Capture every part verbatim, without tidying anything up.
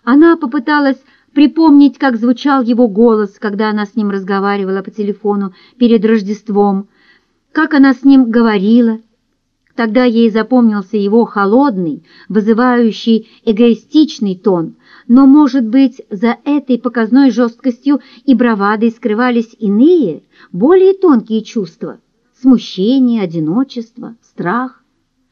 Она попыталась припомнить, как звучал его голос, когда она с ним разговаривала по телефону перед Рождеством, как она с ним говорила. Тогда ей запомнился его холодный, вызывающий эгоистичный тон, но, может быть, за этой показной жесткостью и бравадой скрывались иные, более тонкие чувства – смущение, одиночество, страх.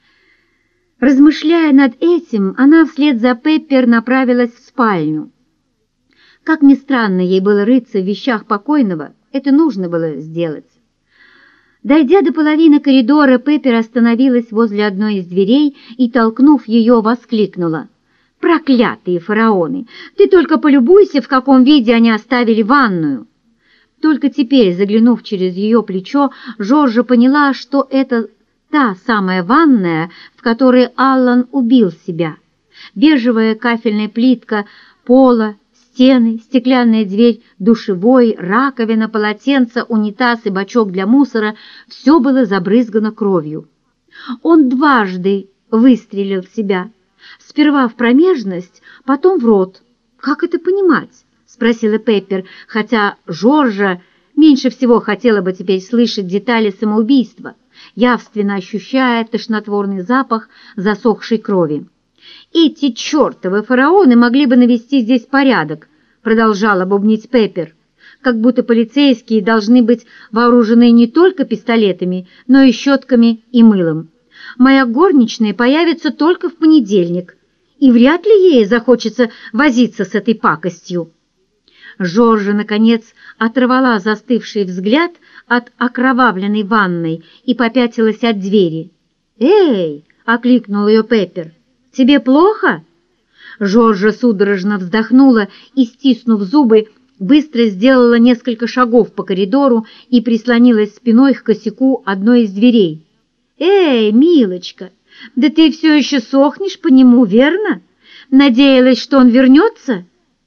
Размышляя над этим, она вслед за Пеппер направилась в спальню. Как ни странно ей было рыться в вещах покойного, это нужно было сделать. Дойдя до половины коридора, Пеппер остановилась возле одной из дверей и, толкнув ее, воскликнула: «Проклятые фараоны! Ты только полюбуйся, в каком виде они оставили ванную!» Только теперь, заглянув через ее плечо, Жоржа поняла, что это та самая ванная, в которой Аллан убил себя. Бежевая кафельная плитка пола, стены, стеклянная дверь душевой, раковина, полотенце, унитаз и бачок для мусора — все было забрызгано кровью. Он дважды выстрелил в себя. Сперва в промежность, потом в рот. «Как это понимать?» — спросила Пеппер, хотя Жоржа меньше всего хотела бы теперь слышать детали самоубийства, явственно ощущая тошнотворный запах засохшей крови. «Эти чертовы фараоны могли бы навести здесь порядок», — продолжала бубнить Пеппер, «как будто полицейские должны быть вооружены не только пистолетами, но и щетками и мылом. Моя горничная появится только в понедельник, и вряд ли ей захочется возиться с этой пакостью». Жоржа, наконец, оторвала застывший взгляд от окровавленной ванной и попятилась от двери. «Эй!» — окликнул ее Пеппер. «Тебе плохо?» Жоржа судорожно вздохнула и, стиснув зубы, быстро сделала несколько шагов по коридору и прислонилась спиной к косяку одной из дверей. «Эй, милочка, да ты все еще сохнешь по нему, верно? Надеялась, что он вернется?»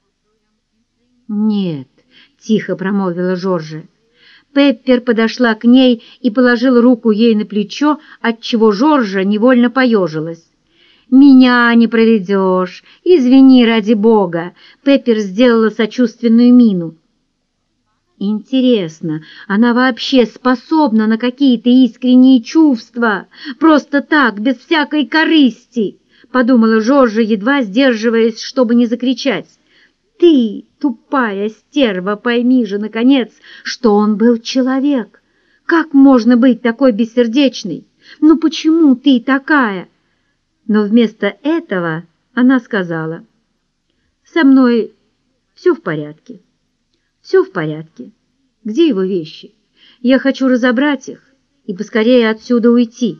«Нет», — тихо промолвила Жоржа. Пеппер подошла к ней и положила руку ей на плечо, отчего Жоржа невольно поежилась. «Меня не проведешь! Извини, ради бога!» Пеппер сделала сочувственную мину. «Интересно, она вообще способна на какие-то искренние чувства? Просто так, без всякой корысти!» — подумала Жоржа, едва сдерживаясь, чтобы не закричать. «Ты, тупая стерва, пойми же, наконец, что он был человек! Как можно быть такой бессердечной? Ну почему ты такая?» Но вместо этого она сказала: «Со мной все в порядке, все в порядке. Где его вещи? Я хочу разобрать их и поскорее отсюда уйти».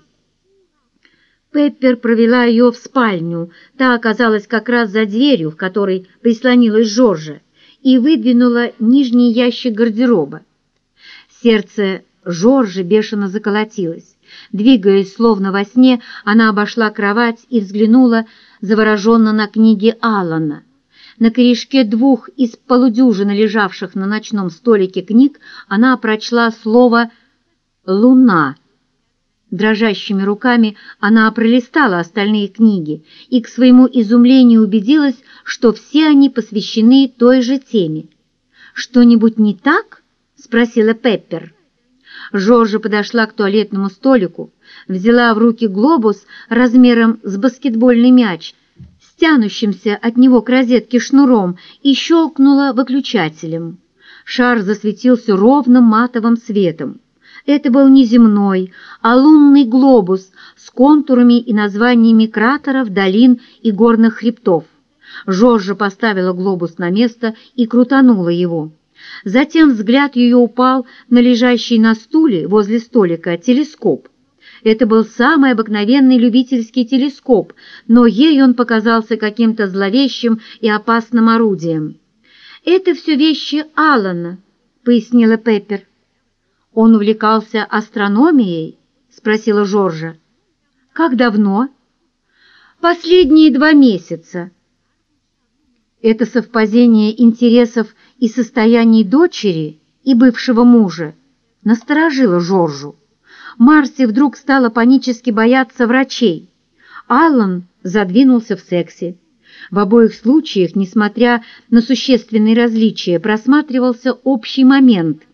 Пеппер провела ее в спальню, та оказалась как раз за дверью, в которой прислонилась Жоржа, и выдвинула нижний ящик гардероба. Сердце Жоржи бешено заколотилось. Двигаясь словно во сне, она обошла кровать и взглянула завороженно на книги Аллана. На корешке двух из полудюжины лежавших на ночном столике книг она прочла слово «Луна». Дрожащими руками она пролистала остальные книги и к своему изумлению убедилась, что все они посвящены той же теме. «Что-нибудь не так?» — спросила Пеппер. Жоржа подошла к туалетному столику, взяла в руки глобус размером с баскетбольный мяч, с тянущимся от него к розетке шнуром, и щелкнула выключателем. Шар засветился ровным матовым светом. Это был не земной, а лунный глобус с контурами и названиями кратеров, долин и горных хребтов. Жоржа поставила глобус на место и крутанула его. Затем взгляд ее упал на лежащий на стуле возле столика телескоп. Это был самый обыкновенный любительский телескоп, но ей он показался каким-то зловещим и опасным орудием. «Это все вещи Аллана», — пояснила Пеппер. «Он увлекался астрономией?» — спросила Жоржа. «Как давно?» «Последние два месяца». Это совпадение интересов и состояний дочери и бывшего мужа насторожило Жоржу. Марси вдруг стала панически бояться врачей. Аллан задвинулся в сексе. В обоих случаях, несмотря на существенные различия, просматривался общий момент –